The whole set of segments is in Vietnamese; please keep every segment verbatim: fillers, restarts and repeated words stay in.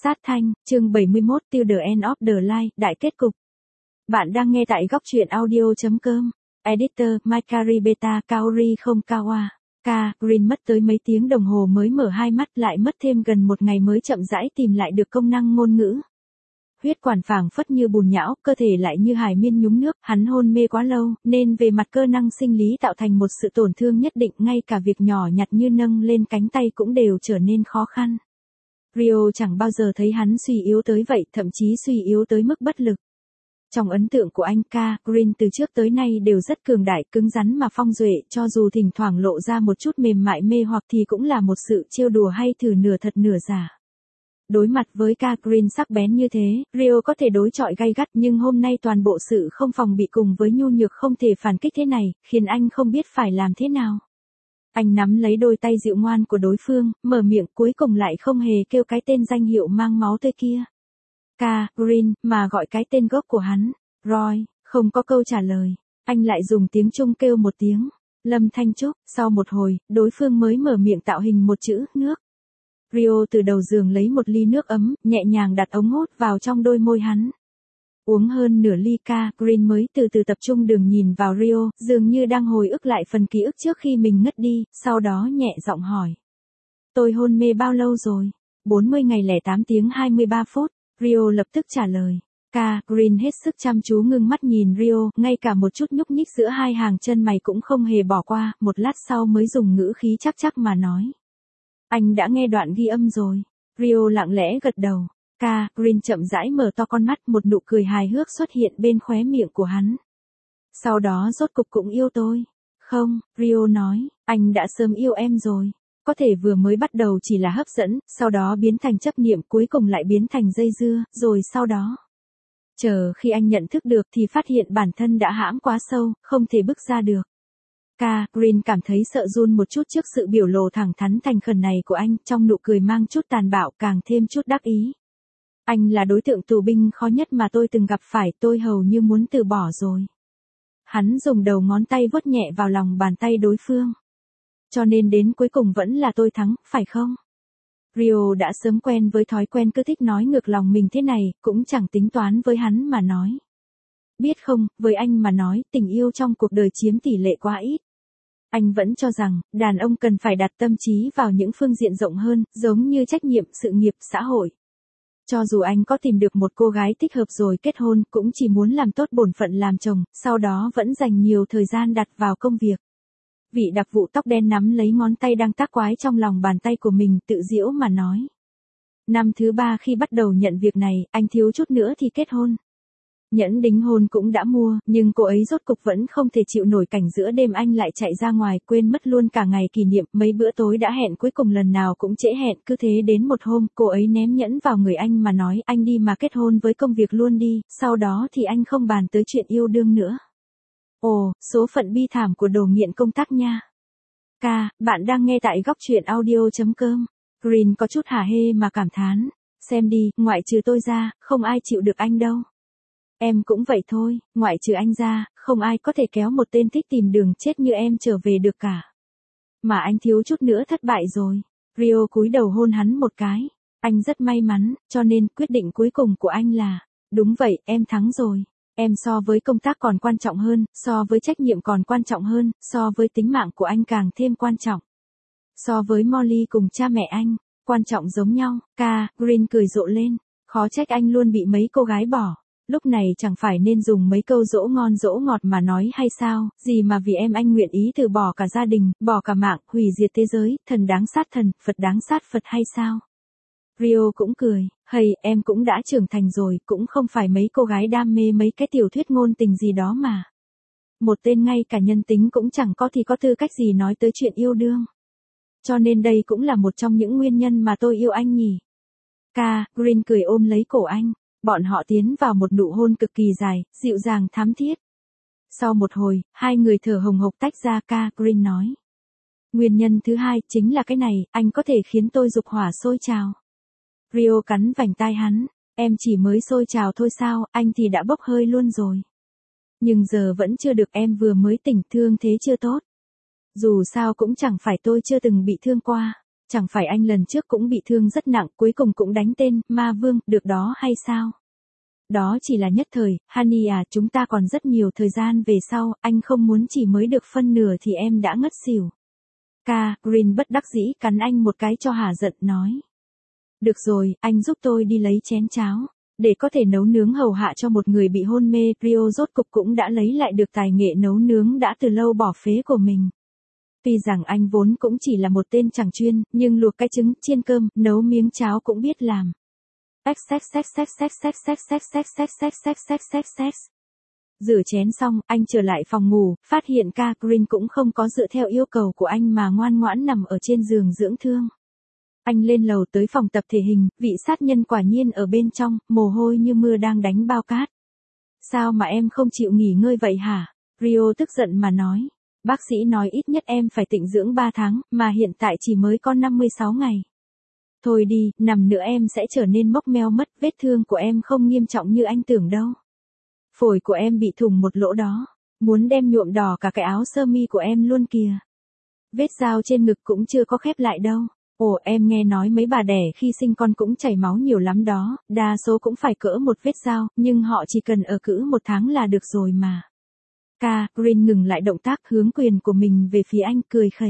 Sát thanh, chương bảy mươi mốt, Till the End of the Line, đại kết cục. Bạn đang nghe tại góc truyện audio chấm com. Editor, Mikari Beta, Kaori không Kawa. K, Green mất tới mấy tiếng đồng hồ mới mở hai mắt, lại mất thêm gần một ngày mới chậm rãi tìm lại được công năng ngôn ngữ. Huyết quản phảng phất như bùn nhão, cơ thể lại như hải miên nhúng nước, hắn hôn mê quá lâu, nên về mặt cơ năng sinh lý tạo thành một sự tổn thương nhất định, ngay cả việc nhỏ nhặt như nâng lên cánh tay cũng đều trở nên khó khăn. Rio chẳng bao giờ thấy hắn suy yếu tới vậy, thậm chí suy yếu tới mức bất lực. Trong ấn tượng của anh, K, Green từ trước tới nay đều rất cường đại, cứng rắn mà phong duệ, cho dù thỉnh thoảng lộ ra một chút mềm mại mê hoặc thì cũng là một sự trêu đùa hay thử nửa thật nửa giả. Đối mặt với K, Green sắc bén như thế, Rio có thể đối chọi gay gắt, nhưng hôm nay toàn bộ sự không phòng bị cùng với nhu nhược không thể phản kích thế này, khiến anh không biết phải làm thế nào. Anh nắm lấy đôi tay dịu ngoan của đối phương, mở miệng, cuối cùng lại không hề kêu cái tên danh hiệu mang máu tươi kia. K, Green, mà gọi cái tên gốc của hắn. Roy, không có câu trả lời. Anh lại dùng tiếng Trung kêu một tiếng. Lâm Thanh Trúc, sau một hồi, đối phương mới mở miệng tạo hình một chữ, nước. Rio từ đầu giường lấy một ly nước ấm, nhẹ nhàng đặt ống hút vào trong đôi môi hắn. Uống hơn nửa ly, K, Green mới từ từ tập trung đường nhìn vào Rio, dường như đang hồi ức lại phần ký ức trước khi mình ngất đi, sau đó nhẹ giọng hỏi. Tôi hôn mê bao lâu rồi? bốn mươi ngày lẻ tám tiếng hai mươi ba phút, Rio lập tức trả lời. K, Green hết sức chăm chú ngưng mắt nhìn Rio, ngay cả một chút nhúc nhích giữa hai hàng chân mày cũng không hề bỏ qua, một lát sau mới dùng ngữ khí chắc chắc mà nói. Anh đã nghe đoạn ghi âm rồi. Rio lặng lẽ gật đầu. K, Green chậm rãi mở to con mắt, một nụ cười hài hước xuất hiện bên khóe miệng của hắn. Sau đó rốt cục cũng yêu tôi. Không, Rio nói, anh đã sớm yêu em rồi. Có thể vừa mới bắt đầu chỉ là hấp dẫn, sau đó biến thành chấp niệm, cuối cùng lại biến thành dây dưa, rồi sau đó. Chờ khi anh nhận thức được thì phát hiện bản thân đã hãm quá sâu, không thể bước ra được. K, Green cảm thấy sợ run một chút trước sự biểu lộ thẳng thắn thành khẩn này của anh, trong nụ cười mang chút tàn bạo, càng thêm chút đắc ý. Anh là đối tượng tù binh khó nhất mà tôi từng gặp phải, tôi hầu như muốn từ bỏ rồi. Hắn dùng đầu ngón tay vuốt nhẹ vào lòng bàn tay đối phương. Cho nên đến cuối cùng vẫn là tôi thắng, phải không? Rio đã sớm quen với thói quen cứ thích nói ngược lòng mình thế này, cũng chẳng tính toán với hắn mà nói. Biết không, với anh mà nói, tình yêu trong cuộc đời chiếm tỷ lệ quá ít. Anh vẫn cho rằng, đàn ông cần phải đặt tâm trí vào những phương diện rộng hơn, giống như trách nhiệm, sự nghiệp, xã hội. Cho dù anh có tìm được một cô gái thích hợp rồi kết hôn, cũng chỉ muốn làm tốt bổn phận làm chồng, sau đó vẫn dành nhiều thời gian đặt vào công việc. Vị đặc vụ tóc đen nắm lấy ngón tay đang tác quái trong lòng bàn tay của mình, tự giễu mà nói. Năm thứ ba khi bắt đầu nhận việc này, anh thiếu chút nữa thì kết hôn. Nhẫn đính hôn cũng đã mua, nhưng cô ấy rốt cục vẫn không thể chịu nổi cảnh giữa đêm anh lại chạy ra ngoài, quên mất luôn cả ngày kỷ niệm, mấy bữa tối đã hẹn cuối cùng lần nào cũng trễ hẹn, cứ thế đến một hôm, cô ấy ném nhẫn vào người anh mà nói, anh đi mà kết hôn với công việc luôn đi, sau đó thì anh không bàn tới chuyện yêu đương nữa. Ồ, số phận bi thảm của đồ nghiện công tác nha. K, bạn đang nghe tại góc truyện audio chấm com. Green có chút hả hê mà cảm thán. Xem đi, ngoại trừ tôi ra, không ai chịu được anh đâu. Em cũng vậy thôi, ngoại trừ anh ra, không ai có thể kéo một tên thích tìm đường chết như em trở về được cả. Mà anh thiếu chút nữa thất bại rồi. Rio cúi đầu hôn hắn một cái. Anh rất may mắn, cho nên quyết định cuối cùng của anh là, đúng vậy, em thắng rồi. Em so với công tác còn quan trọng hơn, so với trách nhiệm còn quan trọng hơn, so với tính mạng của anh càng thêm quan trọng. So với Molly cùng cha mẹ anh, quan trọng giống nhau. K, Green cười rộ lên. Khó trách anh luôn bị mấy cô gái bỏ. Lúc này chẳng phải nên dùng mấy câu dỗ ngon dỗ ngọt mà nói hay sao, gì mà vì em anh nguyện ý từ bỏ cả gia đình, bỏ cả mạng, hủy diệt thế giới, thần đáng sát thần, Phật đáng sát Phật hay sao? Rio cũng cười, hay, em cũng đã trưởng thành rồi, cũng không phải mấy cô gái đam mê mấy cái tiểu thuyết ngôn tình gì đó mà. Một tên ngay cả nhân tính cũng chẳng có thì có tư cách gì nói tới chuyện yêu đương. Cho nên đây cũng là một trong những nguyên nhân mà tôi yêu anh nhỉ. K, Green cười ôm lấy cổ anh. Bọn họ tiến vào một nụ hôn cực kỳ dài, dịu dàng thắm thiết. Sau một hồi, hai người thở hồng hộc tách ra. K, Green nói. Nguyên nhân thứ hai chính là cái này, anh có thể khiến tôi dục hỏa sôi trào. Rio cắn vành tai hắn. Em chỉ mới sôi trào thôi sao, anh thì đã bốc hơi luôn rồi. Nhưng giờ vẫn chưa được, em vừa mới tỉnh, thương thế chưa tốt. Dù sao cũng chẳng phải tôi chưa từng bị thương qua. Chẳng phải anh lần trước cũng bị thương rất nặng, cuối cùng cũng đánh tên ma vương được đó hay sao? Đó chỉ là nhất thời, Honey à, chúng ta còn rất nhiều thời gian về sau, anh không muốn chỉ mới được phân nửa thì em đã ngất xỉu. Ca, Green bất đắc dĩ cắn anh một cái cho hả giận nói. Được rồi, anh giúp tôi đi lấy chén cháo. Để có thể nấu nướng hầu hạ cho một người bị hôn mê, Rio rốt cục cũng đã lấy lại được tài nghệ nấu nướng đã từ lâu bỏ phế của mình. Tuy rằng anh vốn cũng chỉ là một tên chẳng chuyên, nhưng luộc cái trứng, chiên cơm, nấu miếng cháo cũng biết làm. Sex sex sex sex sex sex sex sex sex sex sex sex sex sex sex. Rửa chén xong, anh trở lại phòng ngủ, phát hiện ca Green cũng không có dựa theo yêu cầu của anh mà ngoan ngoãn nằm ở trên giường dưỡng thương. Anh lên lầu tới phòng tập thể hình, vị sát nhân quả nhiên ở bên trong, mồ hôi như mưa đang đánh bao cát. Sao mà em không chịu nghỉ ngơi vậy hả? Rio tức giận mà nói. Bác sĩ nói ít nhất em phải tịnh dưỡng ba tháng, mà hiện tại chỉ mới có năm mươi sáu ngày. Thôi đi, nằm nữa em sẽ trở nên mốc meo mất, vết thương của em không nghiêm trọng như anh tưởng đâu. Phổi của em bị thủng một lỗ đó, muốn đem nhuộm đỏ cả cái áo sơ mi của em luôn kìa. Vết dao trên ngực cũng chưa có khép lại đâu. Ồ, em nghe nói mấy bà đẻ khi sinh con cũng chảy máu nhiều lắm đó, đa số cũng phải cỡ một vết dao, nhưng họ chỉ cần ở cữ một tháng là được rồi mà. Ca, Green ngừng lại động tác hướng quyền của mình về phía anh, cười khẩy.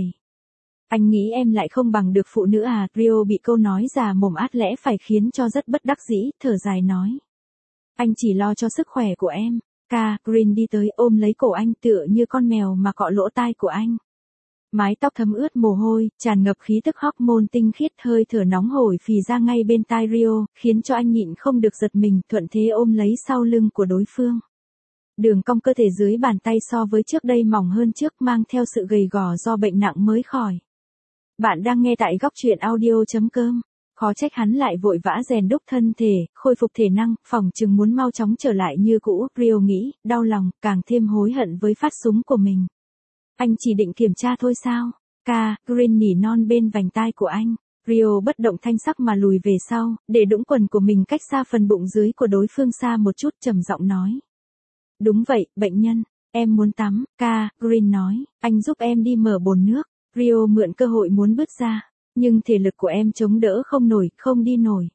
Anh nghĩ em lại không bằng được phụ nữ à? Rio bị câu nói già mồm át lẽ phải khiến cho rất bất đắc dĩ, thở dài nói. Anh chỉ lo cho sức khỏe của em. Ca, Green đi tới ôm lấy cổ anh tựa như con mèo mà cọ lỗ tai của anh. Mái tóc thấm ướt mồ hôi, tràn ngập khí tức hormone tinh khiết, hơi thở nóng hổi phì ra ngay bên tai Rio, khiến cho anh nhịn không được giật mình, thuận thế ôm lấy sau lưng của đối phương. Đường cong cơ thể dưới bàn tay so với trước đây mỏng hơn trước, mang theo sự gầy gò do bệnh nặng mới khỏi. Bạn đang nghe tại góc truyện audio chấm com. Khó trách hắn lại vội vã rèn đúc thân thể, khôi phục thể năng, phỏng chừng muốn mau chóng trở lại như cũ, Rio nghĩ, đau lòng, càng thêm hối hận với phát súng của mình. Anh chỉ định kiểm tra thôi sao? Ca, Green nỉ non bên vành tai của anh. Rio bất động thanh sắc mà lùi về sau, để đũng quần của mình cách xa phần bụng dưới của đối phương xa một chút, trầm giọng nói. Đúng vậy, bệnh nhân, em muốn tắm, ca, Green nói, anh giúp em đi mở bồn nước. Rio mượn cơ hội muốn bước ra, nhưng thể lực của em chống đỡ không nổi, không đi nổi.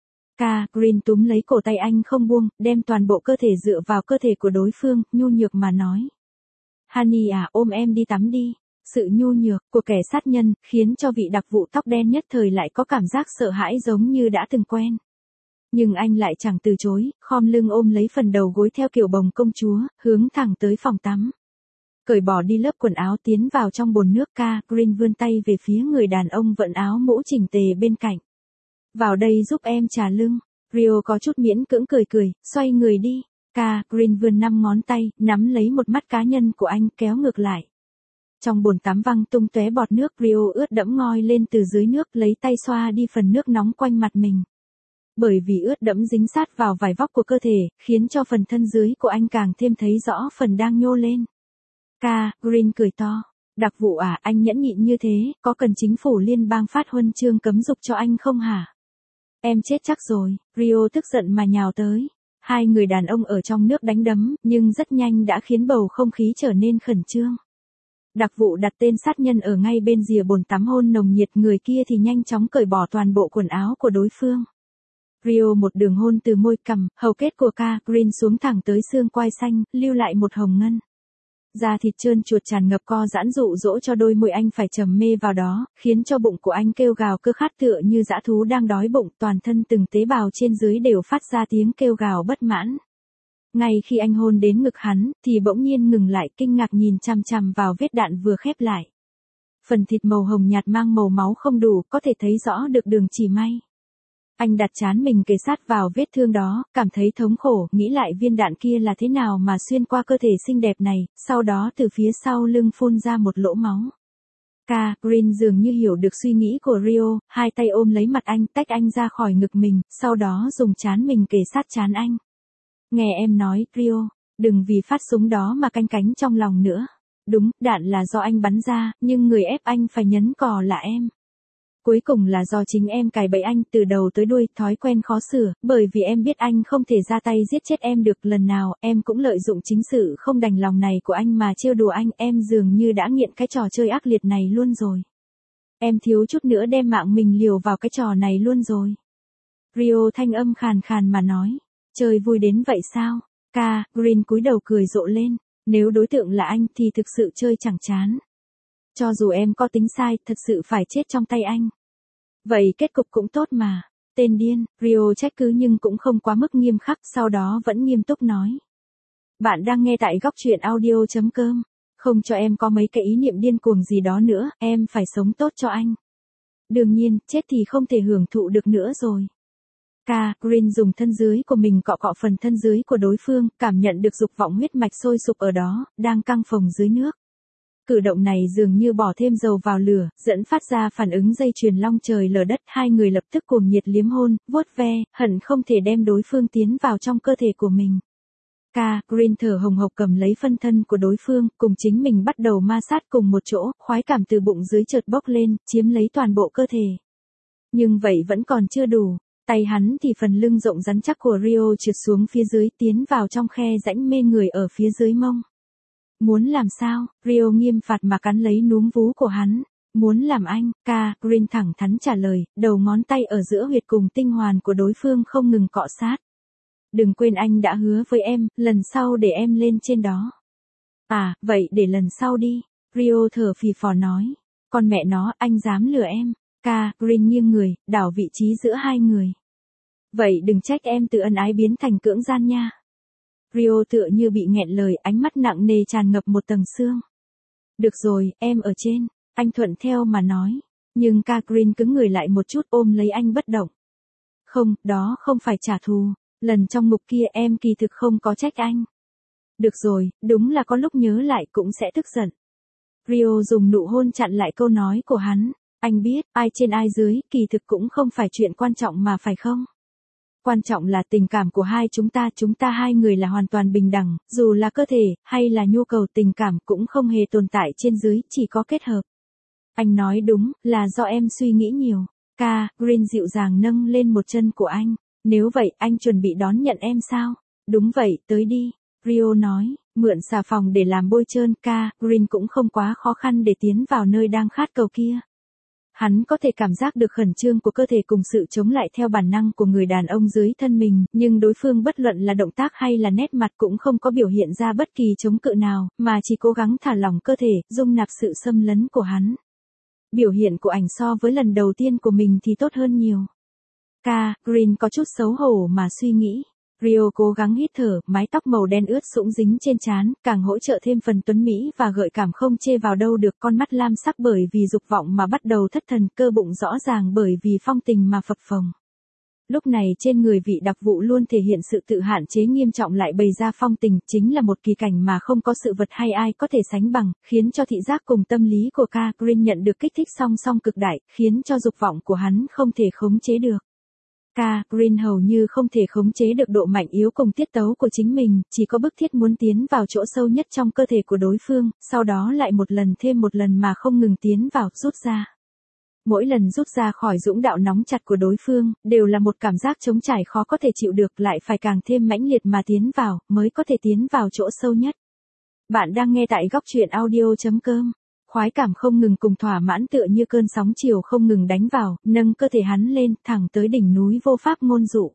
Ca, Green túm lấy cổ tay anh không buông, đem toàn bộ cơ thể dựa vào cơ thể của đối phương, nhu nhược mà nói. Honey à, ôm em đi tắm đi. Sự nhu nhược của kẻ sát nhân khiến cho vị đặc vụ tóc đen nhất thời lại có cảm giác sợ hãi giống như đã từng quen. Nhưng anh lại chẳng từ chối, khom lưng ôm lấy phần đầu gối theo kiểu bồng công chúa, hướng thẳng tới phòng tắm. Cởi bỏ đi lớp quần áo tiến vào trong bồn nước. Ca, Green vươn tay về phía người đàn ông vận áo mũ chỉnh tề bên cạnh. Vào đây giúp em trà lưng. Rio có chút miễn cưỡng cười cười, xoay người đi. Ca, Green vươn năm ngón tay, nắm lấy một mắt cá nhân của anh, kéo ngược lại. Trong bồn tắm văng tung tóe bọt nước, Rio ướt đẫm ngoi lên từ dưới nước, lấy tay xoa đi phần nước nóng quanh mặt mình. Bởi vì ướt đẫm dính sát vào vải vóc của cơ thể, khiến cho phần thân dưới của anh càng thêm thấy rõ phần đang nhô lên. Ca, Green cười to. Đặc vụ à, anh nhẫn nhịn như thế, có cần chính phủ liên bang phát huân chương cấm dục cho anh không hả? Em chết chắc rồi, Rio tức giận mà nhào tới. Hai người đàn ông ở trong nước đánh đấm, nhưng rất nhanh đã khiến bầu không khí trở nên khẩn trương. Đặc vụ đặt tên sát nhân ở ngay bên rìa bồn tắm hôn nồng nhiệt, người kia thì nhanh chóng cởi bỏ toàn bộ quần áo của đối phương. Rio một đường hôn từ môi, cằm, hầu kết của Ca, Green xuống thẳng tới xương quai xanh, lưu lại một hồng ngân. Da thịt trơn chuột tràn ngập co giãn dụ dỗ cho đôi môi anh phải trầm mê vào đó, khiến cho bụng của anh kêu gào cơ khát tựa như dã thú đang đói bụng, toàn thân từng tế bào trên dưới đều phát ra tiếng kêu gào bất mãn. Ngay khi anh hôn đến ngực hắn, thì bỗng nhiên ngừng lại, kinh ngạc nhìn chằm chằm vào vết đạn vừa khép lại. Phần thịt màu hồng nhạt mang màu máu không đủ, có thể thấy rõ được đường chỉ may. Anh đặt trán mình kề sát vào vết thương đó, cảm thấy thống khổ, nghĩ lại viên đạn kia là thế nào mà xuyên qua cơ thể xinh đẹp này, sau đó từ phía sau lưng phun ra một lỗ máu. Ca, Green dường như hiểu được suy nghĩ của Rio, hai tay ôm lấy mặt anh, tách anh ra khỏi ngực mình, sau đó dùng trán mình kề sát trán anh. Nghe em nói, Rio, đừng vì phát súng đó mà canh cánh trong lòng nữa. Đúng, đạn là do anh bắn ra, nhưng người ép anh phải nhấn cò là em. Cuối cùng là do chính em cài bẫy anh từ đầu tới đuôi, thói quen khó sửa, bởi vì em biết anh không thể ra tay giết chết em được, lần nào em cũng lợi dụng chính sự không đành lòng này của anh mà trêu đùa anh, em dường như đã nghiện cái trò chơi ác liệt này luôn rồi. Em thiếu chút nữa đem mạng mình liều vào cái trò này luôn rồi. Rio thanh âm khàn khàn mà nói. Chơi vui đến vậy sao? Ca, Green cúi đầu cười rộ lên. Nếu đối tượng là anh thì thực sự chơi chẳng chán. Cho dù em có tính sai, thật sự phải chết trong tay anh. Vậy kết cục cũng tốt mà. Tên điên, Rio trách cứ nhưng cũng không quá mức nghiêm khắc, sau đó vẫn nghiêm túc nói. Bạn đang nghe tại góc truyện audio chấm com. Không cho em có mấy cái ý niệm điên cuồng gì đó nữa, em phải sống tốt cho anh. Đương nhiên, chết thì không thể hưởng thụ được nữa rồi. Ca, Green dùng thân dưới của mình cọ cọ phần thân dưới của đối phương, cảm nhận được dục vọng huyết mạch sôi sục ở đó, đang căng phồng dưới nước. Cử động này dường như bỏ thêm dầu vào lửa, dẫn phát ra phản ứng dây chuyền long trời lở đất, hai người lập tức cuồng nhiệt liếm hôn, vuốt ve, hận không thể đem đối phương tiến vào trong cơ thể của mình. Ca, Green thở hồng hộc cầm lấy phân thân của đối phương, cùng chính mình bắt đầu ma sát cùng một chỗ, khoái cảm từ bụng dưới chợt bốc lên, chiếm lấy toàn bộ cơ thể. Nhưng vậy vẫn còn chưa đủ. Tay hắn thì phần lưng rộng rắn chắc của Rio trượt xuống phía dưới, tiến vào trong khe rãnh mê người ở phía dưới mông. Muốn làm sao? Rio nghiêm phạt mà cắn lấy núm vú của hắn. Muốn làm anh, Ca, Green thẳng thắn trả lời, đầu ngón tay ở giữa huyệt cùng tinh hoàn của đối phương không ngừng cọ sát. Đừng quên anh đã hứa với em, lần sau để em lên trên đó. À, vậy để lần sau đi. Rio thở phì phò nói. Con mẹ nó, anh dám lừa em. Ca, Green nghiêng người, đảo vị trí giữa hai người. Vậy đừng trách em từ ân ái biến thành cưỡng gian nha. Rio tựa như bị nghẹn lời, ánh mắt nặng nề tràn ngập một tầng sương. Được rồi, em ở trên. Anh thuận theo mà nói. Nhưng Ca Green cứng người lại một chút, ôm lấy anh bất động. Không, đó không phải trả thù. Lần trong ngục kia em kỳ thực không có trách anh. Được rồi, đúng là có lúc nhớ lại cũng sẽ tức giận. Rio dùng nụ hôn chặn lại câu nói của hắn. Anh biết, ai trên ai dưới, kỳ thực cũng không phải chuyện quan trọng mà phải không? Quan trọng là tình cảm của hai chúng ta, chúng ta hai người là hoàn toàn bình đẳng, dù là cơ thể, hay là nhu cầu tình cảm cũng không hề tồn tại trên dưới, chỉ có kết hợp. Anh nói đúng, là do em suy nghĩ nhiều. Ca, Green dịu dàng nâng lên một chân của anh. Nếu vậy, anh chuẩn bị đón nhận em sao? Đúng vậy, tới đi. Rio nói, mượn xà phòng để làm bôi trơn. Ca, Green cũng không quá khó khăn để tiến vào nơi đang khát cầu kia. Hắn có thể cảm giác được khẩn trương của cơ thể cùng sự chống lại theo bản năng của người đàn ông dưới thân mình, nhưng đối phương bất luận là động tác hay là nét mặt cũng không có biểu hiện ra bất kỳ chống cự nào, mà chỉ cố gắng thả lỏng cơ thể, dung nạp sự xâm lấn của hắn. Biểu hiện của ảnh so với lần đầu tiên của mình thì tốt hơn nhiều. Ca, Green có chút xấu hổ mà suy nghĩ. Rio cố gắng hít thở, mái tóc màu đen ướt sũng dính trên trán, càng hỗ trợ thêm phần tuấn mỹ và gợi cảm không chê vào đâu được. Con mắt lam sắc bởi vì dục vọng mà bắt đầu thất thần, cơ bụng rõ ràng bởi vì phong tình mà phập phồng. Lúc này trên người vị đặc vụ luôn thể hiện sự tự hạn chế nghiêm trọng lại bày ra phong tình, chính là một kỳ cảnh mà không có sự vật hay ai có thể sánh bằng, khiến cho thị giác cùng tâm lý của Ca Green nhận được kích thích song song cực đại, khiến cho dục vọng của hắn không thể khống chế được. Ca Green hầu như không thể khống chế được độ mạnh yếu cùng tiết tấu của chính mình, chỉ có bức thiết muốn tiến vào chỗ sâu nhất trong cơ thể của đối phương, sau đó lại một lần thêm một lần mà không ngừng tiến vào, rút ra. Mỗi lần rút ra khỏi dũng đạo nóng chặt của đối phương, đều là một cảm giác trống trải khó có thể chịu được, lại phải càng thêm mãnh liệt mà tiến vào, mới có thể tiến vào chỗ sâu nhất. Bạn đang nghe tại góc truyện audio chấm com. Khoái cảm không ngừng cùng thỏa mãn tựa như cơn sóng chiều không ngừng đánh vào, nâng cơ thể hắn lên, thẳng tới đỉnh núi vô pháp ngôn dụ.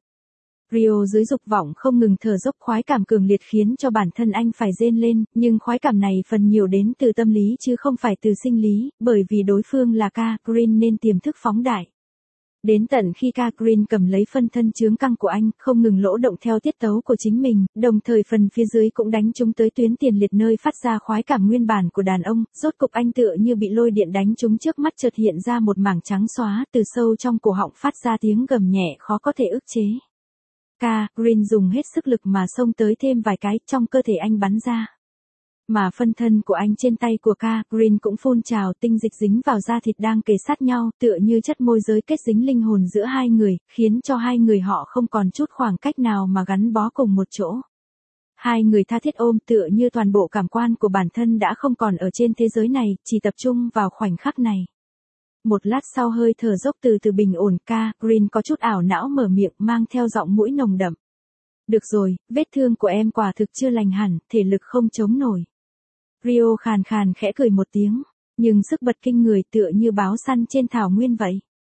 Rio dưới dục vọng không ngừng thở dốc, khoái cảm cường liệt khiến cho bản thân anh phải rên lên, nhưng khoái cảm này phần nhiều đến từ tâm lý chứ không phải từ sinh lý, bởi vì đối phương là Ca Green nên tiềm thức phóng đại. Đến tận khi Ca Green cầm lấy phân thân chướng căng của anh, không ngừng lỗ động theo tiết tấu của chính mình, đồng thời phần phía dưới cũng đánh trúng tới tuyến tiền liệt nơi phát ra khoái cảm nguyên bản của đàn ông, rốt cục anh tựa như bị lôi điện đánh trúng, trước mắt chợt hiện ra một mảng trắng xóa, từ sâu trong cổ họng phát ra tiếng gầm nhẹ khó có thể ức chế. Ca Green dùng hết sức lực mà xông tới thêm vài cái, trong cơ thể anh bắn ra. Mà phân thân của anh trên tay của Ca Green cũng phun trào, tinh dịch dính vào da thịt đang kề sát nhau, tựa như chất môi giới kết dính linh hồn giữa hai người, khiến cho hai người họ không còn chút khoảng cách nào mà gắn bó cùng một chỗ. Hai người tha thiết ôm, tựa như toàn bộ cảm quan của bản thân đã không còn ở trên thế giới này, chỉ tập trung vào khoảnh khắc này. Một lát sau hơi thở dốc từ từ bình ổn, Ca Green có chút ảo não mở miệng, mang theo giọng mũi nồng đậm. Được rồi, vết thương của em quả thực chưa lành hẳn, thể lực không chống nổi. Rio khàn khàn khẽ cười một tiếng. nhưng sức bật kinh người tựa như báo săn trên thảo nguyên vậy.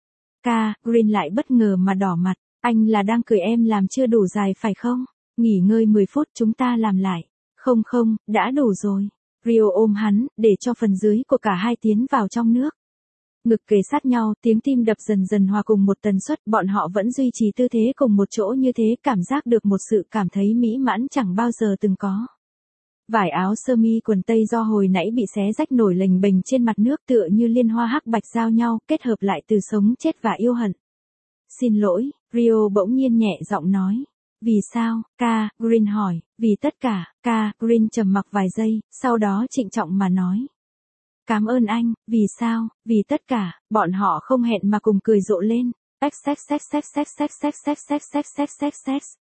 Ca, Green lại bất ngờ mà đỏ mặt, anh là đang cười em làm chưa đủ dài phải không? Nghỉ ngơi mười phút chúng ta làm lại. Không không, đã đủ rồi. Rio ôm hắn, để cho phần dưới của cả hai tiến vào trong nước. Ngực kề sát nhau, tiếng tim đập dần dần hòa cùng một tần suất, bọn họ vẫn duy trì tư thế cùng một chỗ như thế, cảm giác được một sự cảm thấy mỹ mãn chẳng bao giờ từng có. Vải áo sơ mi quần tây do hồi nãy bị xé rách nổi lềnh bềnh trên mặt nước tựa như liên hoa hắc bạch giao nhau, kết hợp lại từ sống chết và yêu hận. Xin lỗi, Rio bỗng nhiên nhẹ giọng nói. Vì sao, Ca, Green hỏi, vì tất cả, Ca, Green trầm mặc vài giây, sau đó trịnh trọng mà nói. Cảm ơn anh, vì sao, vì tất cả, bọn họ không hẹn mà cùng cười rộ lên. Sex sex sex sex sex sex sex sex sex sex sex sex sex.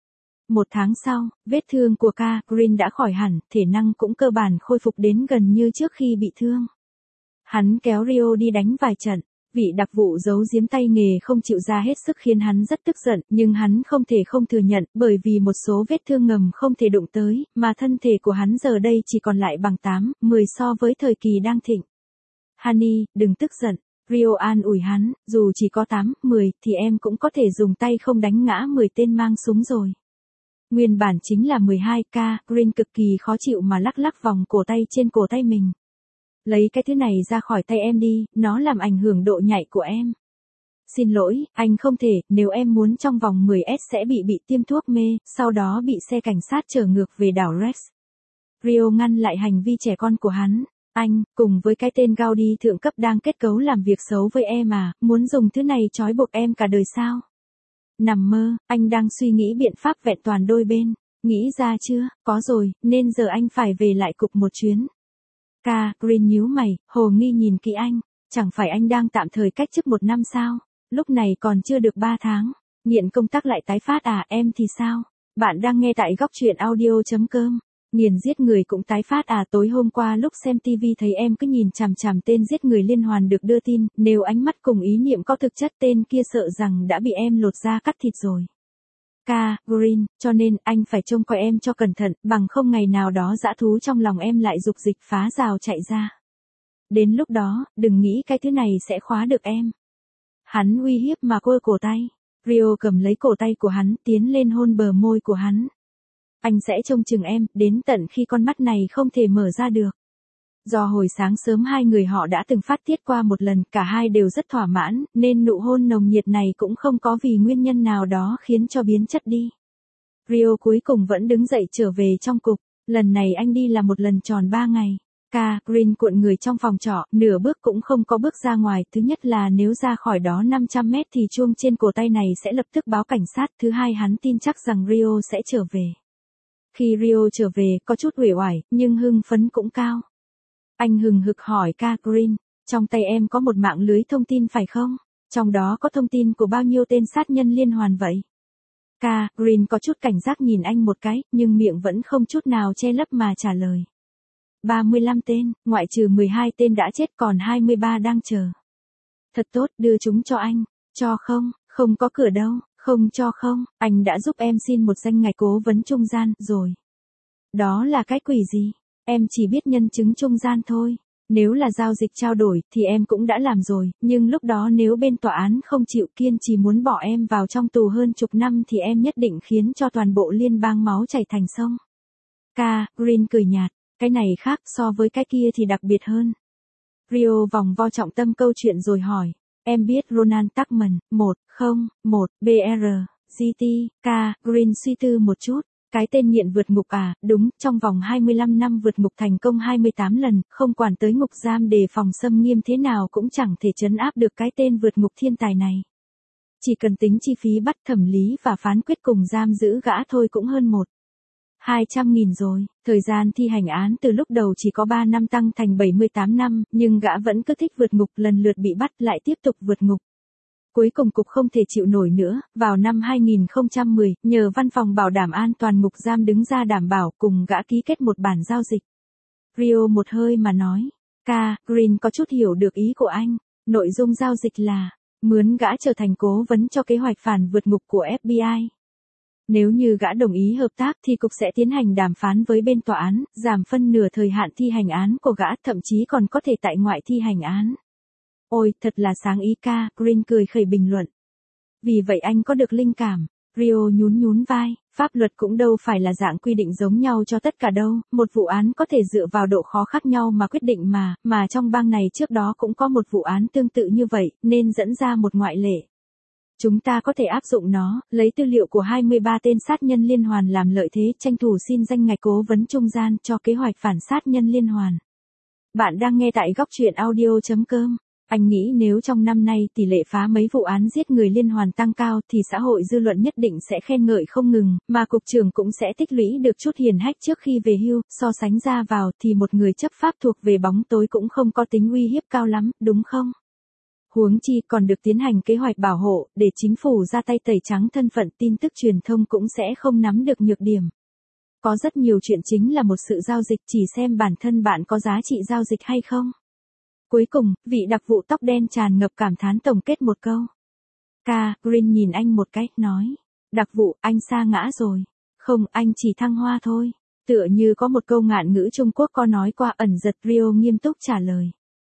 Một tháng sau, vết thương của Ca, Green đã khỏi hẳn, thể năng cũng cơ bản khôi phục đến gần như trước khi bị thương. Hắn kéo Rio đi đánh vài trận. Vị đặc vụ giấu giếm tay nghề không chịu ra hết sức khiến hắn rất tức giận, nhưng hắn không thể không thừa nhận, bởi vì một số vết thương ngầm không thể đụng tới, mà thân thể của hắn giờ đây chỉ còn lại bằng tám, mười so với thời kỳ đang thịnh. Honey, đừng tức giận. Rio an ủi hắn, dù chỉ có tám, mười, thì em cũng có thể dùng tay không đánh ngã mười tên mang súng rồi. Nguyên bản chính là mười hai ca, Green cực kỳ khó chịu mà lắc lắc vòng cổ tay trên cổ tay mình. Lấy cái thứ này ra khỏi tay em đi, nó làm ảnh hưởng độ nhạy của em. Xin lỗi, anh không thể, nếu em muốn trong vòng mười S sẽ bị bị tiêm thuốc mê, sau đó bị xe cảnh sát chở ngược về đảo Rex. Rio ngăn lại hành vi trẻ con của hắn. Anh, cùng với cái tên Gaudi thượng cấp đang kết cấu làm việc xấu với em à, muốn dùng thứ này trói buộc em cả đời sao? Nằm mơ, anh đang suy nghĩ biện pháp vẹn toàn đôi bên. Nghĩ ra chưa, có rồi, nên giờ anh phải về lại cục một chuyến. Ca, Green nhíu mày, hồ nghi nhìn kỹ anh, chẳng phải anh đang tạm thời cách chức một năm sao, lúc này còn chưa được ba tháng, nghiện công tác lại tái phát à, em thì sao? Bạn đang nghe tại góc truyện audio chấm com, nghiền giết người cũng tái phát à, tối hôm qua lúc xem ti vi thấy em cứ nhìn chằm chằm tên giết người liên hoàn được đưa tin, nếu ánh mắt cùng ý niệm có thực chất tên kia sợ rằng đã bị em lột da cắt thịt rồi. Ca, Green, cho nên anh phải trông coi em cho cẩn thận, bằng không ngày nào đó dã thú trong lòng em lại dục dịch phá rào chạy ra. Đến lúc đó, đừng nghĩ cái thứ này sẽ khóa được em. Hắn uy hiếp mà cua cổ tay. Rio cầm lấy cổ tay của hắn, tiến lên hôn bờ môi của hắn. Anh sẽ trông chừng em, đến tận khi con mắt này không thể mở ra được. Do hồi sáng sớm hai người họ đã từng phát tiết qua một lần, cả hai đều rất thỏa mãn, nên nụ hôn nồng nhiệt này cũng không có vì nguyên nhân nào đó khiến cho biến chất đi. Rio cuối cùng vẫn đứng dậy trở về trong cục, lần này anh đi là một lần tròn ba ngày. Ca, Green cuộn người trong phòng trọ, nửa bước cũng không có bước ra ngoài, thứ nhất là nếu ra khỏi đó năm trăm mét thì chuông trên cổ tay này sẽ lập tức báo cảnh sát, thứ hai hắn tin chắc rằng Rio sẽ trở về. Khi Rio trở về, có chút uể oải, nhưng hưng phấn cũng cao. Anh hừng hực hỏi Ca, Green, trong tay em có một mạng lưới thông tin phải không? Trong đó có thông tin của bao nhiêu tên sát nhân liên hoàn vậy? Ca, Green có chút cảnh giác nhìn anh một cái, nhưng miệng vẫn không chút nào che lấp mà trả lời. ba mươi lăm tên, ngoại trừ mười hai tên đã chết còn hai mươi ba đang chờ. Thật tốt, đưa chúng cho anh. Cho không, không có cửa đâu, không cho không, anh đã giúp em xin một danh ngạch cố vấn trung gian rồi. Đó là cái quỷ gì? Em chỉ biết nhân chứng trung gian thôi. Nếu là giao dịch trao đổi thì em cũng đã làm rồi, nhưng lúc đó nếu bên tòa án không chịu kiên trì muốn bỏ em vào trong tù hơn chục năm thì em nhất định khiến cho toàn bộ liên bang máu chảy thành sông. Ca, Green cười nhạt, cái này khác so với cái kia thì đặc biệt hơn. Rio vòng vo trọng tâm câu chuyện rồi hỏi, em biết Ronan Tuckman, một không một B R, G T, K, Green suy tư một chút. Cái tên nghiện vượt ngục à, đúng, trong vòng hai mươi lăm năm vượt ngục thành công hai mươi tám lần, không quản tới ngục giam đề phòng xâm nghiêm thế nào cũng chẳng thể trấn áp được cái tên vượt ngục thiên tài này. Chỉ cần tính chi phí bắt thẩm lý và phán quyết cùng giam giữ gã thôi cũng hơn một. hai trăm nghìn rồi, thời gian thi hành án từ lúc đầu chỉ có ba năm tăng thành bảy mươi tám năm, nhưng gã vẫn cứ thích vượt ngục, lần lượt bị bắt lại tiếp tục vượt ngục. Cuối cùng cục không thể chịu nổi nữa, vào năm hai nghìn không trăm mười, nhờ văn phòng bảo đảm an toàn ngục giam đứng ra đảm bảo cùng gã ký kết một bản giao dịch. Rio một hơi mà nói, Ca, Green có chút hiểu được ý của anh, nội dung giao dịch là, mướn gã trở thành cố vấn cho kế hoạch phản vượt ngục của F B I. Nếu như gã đồng ý hợp tác thì cục sẽ tiến hành đàm phán với bên tòa án, giảm phân nửa thời hạn thi hành án của gã, thậm chí còn có thể tại ngoại thi hành án. Ôi, thật là sáng ý ca, Green cười khẩy bình luận. Vì vậy anh có được linh cảm. Rio nhún nhún vai, pháp luật cũng đâu phải là dạng quy định giống nhau cho tất cả đâu, một vụ án có thể dựa vào độ khó khác nhau mà quyết định mà, mà trong bang này trước đó cũng có một vụ án tương tự như vậy, nên dẫn ra một ngoại lệ. Chúng ta có thể áp dụng nó, lấy tư liệu của hai mươi ba tên sát nhân liên hoàn làm lợi thế, tranh thủ xin danh ngạch cố vấn trung gian cho kế hoạch phản sát nhân liên hoàn. Bạn đang nghe tại góc truyện audio chấm com. Anh nghĩ nếu trong năm nay tỷ lệ phá mấy vụ án giết người liên hoàn tăng cao thì xã hội dư luận nhất định sẽ khen ngợi không ngừng, mà cục trưởng cũng sẽ tích lũy được chút hiền hách trước khi về hưu, so sánh ra vào thì một người chấp pháp thuộc về bóng tối cũng không có tính uy hiếp cao lắm, đúng không? Huống chi còn được tiến hành kế hoạch bảo hộ, để chính phủ ra tay tẩy trắng thân phận, tin tức truyền thông cũng sẽ không nắm được nhược điểm. Có rất nhiều chuyện chính là một sự giao dịch, chỉ xem bản thân bạn có giá trị giao dịch hay không. Cuối cùng, vị đặc vụ tóc đen tràn ngập cảm thán tổng kết một câu. Ca, Green nhìn anh một cái, nói. Đặc vụ, anh sa ngã rồi. Không, anh chỉ thăng hoa thôi. Tựa như có một câu ngạn ngữ Trung Quốc có nói qua, ẩn giật. Rio nghiêm túc trả lời.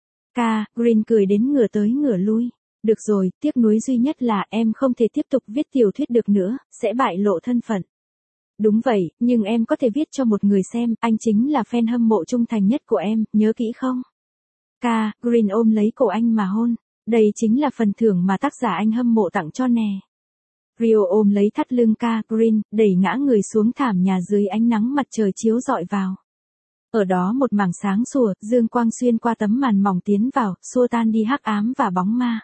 Ca, Green cười đến ngửa tới ngửa lui. Được rồi, tiếc nuối duy nhất là em không thể tiếp tục viết tiểu thuyết được nữa, sẽ bại lộ thân phận. Đúng vậy, nhưng em có thể viết cho một người xem, anh chính là fan hâm mộ trung thành nhất của em, nhớ kỹ không? Ca, Green ôm lấy cổ anh mà hôn. Đây chính là phần thưởng mà tác giả anh hâm mộ tặng cho nè. Rio ôm lấy thắt lưng Ca, Green, đẩy ngã người xuống thảm nhà dưới ánh nắng mặt trời chiếu rọi vào. Ở đó một mảng sáng sủa, dương quang xuyên qua tấm màn mỏng tiến vào, xua tan đi hắc ám và bóng ma.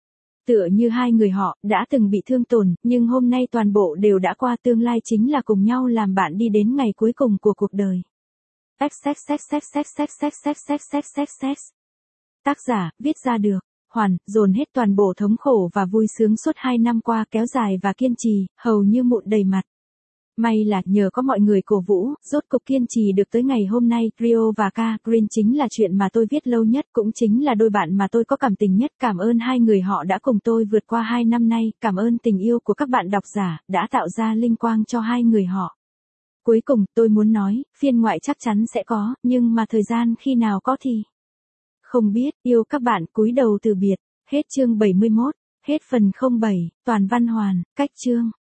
Tựa như hai người họ, đã từng bị thương tổn, nhưng hôm nay toàn bộ đều đã qua, tương lai chính là cùng nhau làm bạn đi đến ngày cuối cùng của cuộc đời. Sex sex sex sex sex sex sex sex sex sex sex sex. Tác giả, viết ra được. Hoàn, dồn hết toàn bộ thống khổ và vui sướng suốt hai năm qua kéo dài và kiên trì, hầu như mụn đầy mặt. May là nhờ có mọi người cổ vũ, rốt cục kiên trì được tới ngày hôm nay. Rio và Ca, Green chính là chuyện mà tôi viết lâu nhất, cũng chính là đôi bạn mà tôi có cảm tình nhất. Cảm ơn hai người họ đã cùng tôi vượt qua hai năm nay, cảm ơn tình yêu của các bạn độc giả, đã tạo ra linh quang cho hai người họ. Cuối cùng, tôi muốn nói, phiên ngoại chắc chắn sẽ có, nhưng mà thời gian khi nào có thì... Không biết, yêu các bạn, cúi đầu từ biệt. Hết chương bảy mươi mốt, hết phần không bảy, toàn văn hoàn, cách chương.